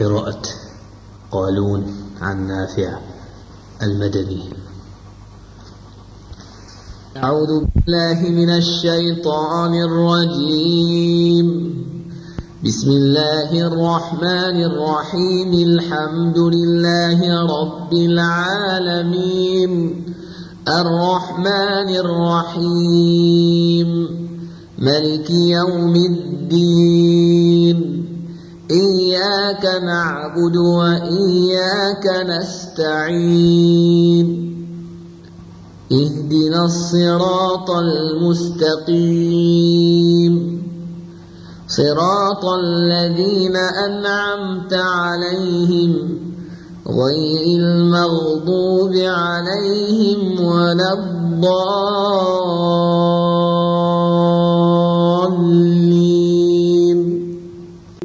قراءة قالون عن نافع المدني. أعوذ بالله من الشيطان الرجيم. بسم الله الرحمن الرحيم. الحمد لله رب العالمين الرحمن الرحيم ملك يوم الدين. إياك نعبد وإياك نستعين. اهدنا الصراط المستقيم صراط الذين أنعمت عليهم غير المغضوب عليهم ولا الضالين.